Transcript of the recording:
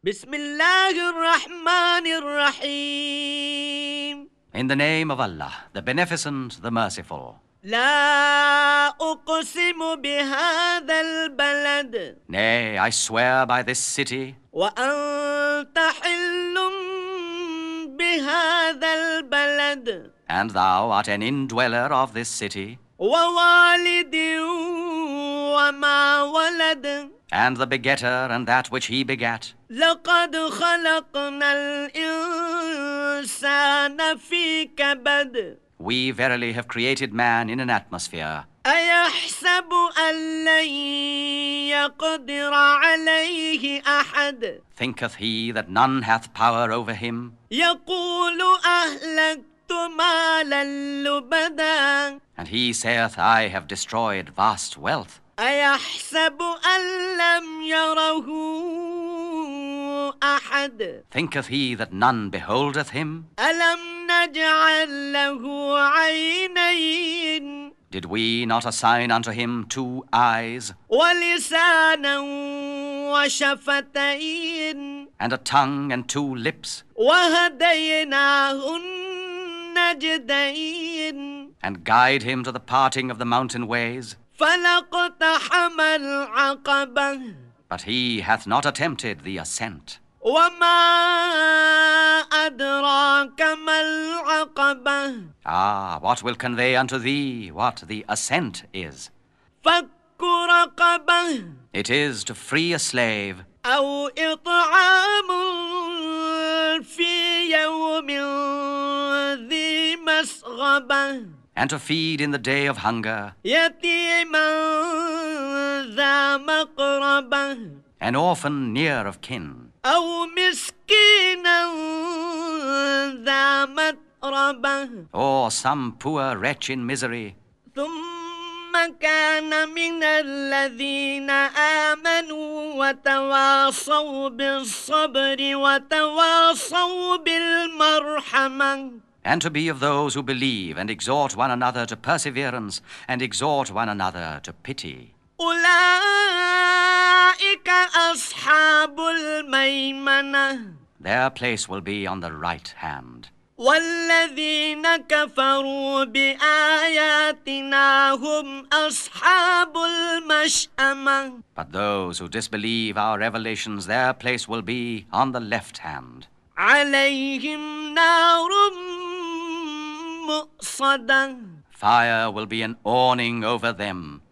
Bismillahir-Rahmanir-Rahim. In the name of Allah, the Beneficent, the Merciful. لا أقسم بهذا البلد Nay, I swear by this city, وأنت حل بهذا البلد and thou art an indweller of this city, ووالد وما ولد and the begetter and that which he begat. لقد خلقنا الإنسان في كبد We verily have created man in an atmosphere. أيحسب أن لن يقدر عليه أحد Thinketh he that none hath power over him? يقول أهلكت مالا لبدا And he saith, I have destroyed vast wealth. أيحسب أن لم يره أحد Thinketh he that none beholdeth him? ألم نجعل له عينين Did we not assign unto him 2 eyes, ولسانا وشفتين and a tongue and 2 lips, وهديناه النجدين and guide him to the parting of the mountain ways? فلاقتحم العقبة But he hath not attempted the ascent. وما أدراك ما العقبة Ah, what will convey unto thee what the ascent is? فك رقبة It is to free a slave, أو إطعام في يوم ذي مسغبة and to feed in the day of hunger يتيما ذا مقربة an orphan near of kin, أو مسكينا ذا متربة or some poor wretch in misery. ثم كان من الذين آمنوا وتواصوا بالصبر وتواصوا بالمرحمة And to be of those who believe and exhort one another to perseverance and exhort one another to pity. أولئك أصحاب الميمنة Their place will be on the right hand. والذين كفروا بآياتنا هم أصحاب المشأمة But those who disbelieve our revelations, their place will be on the left hand. عليهم نار مؤصدة Fire will be an awning over them.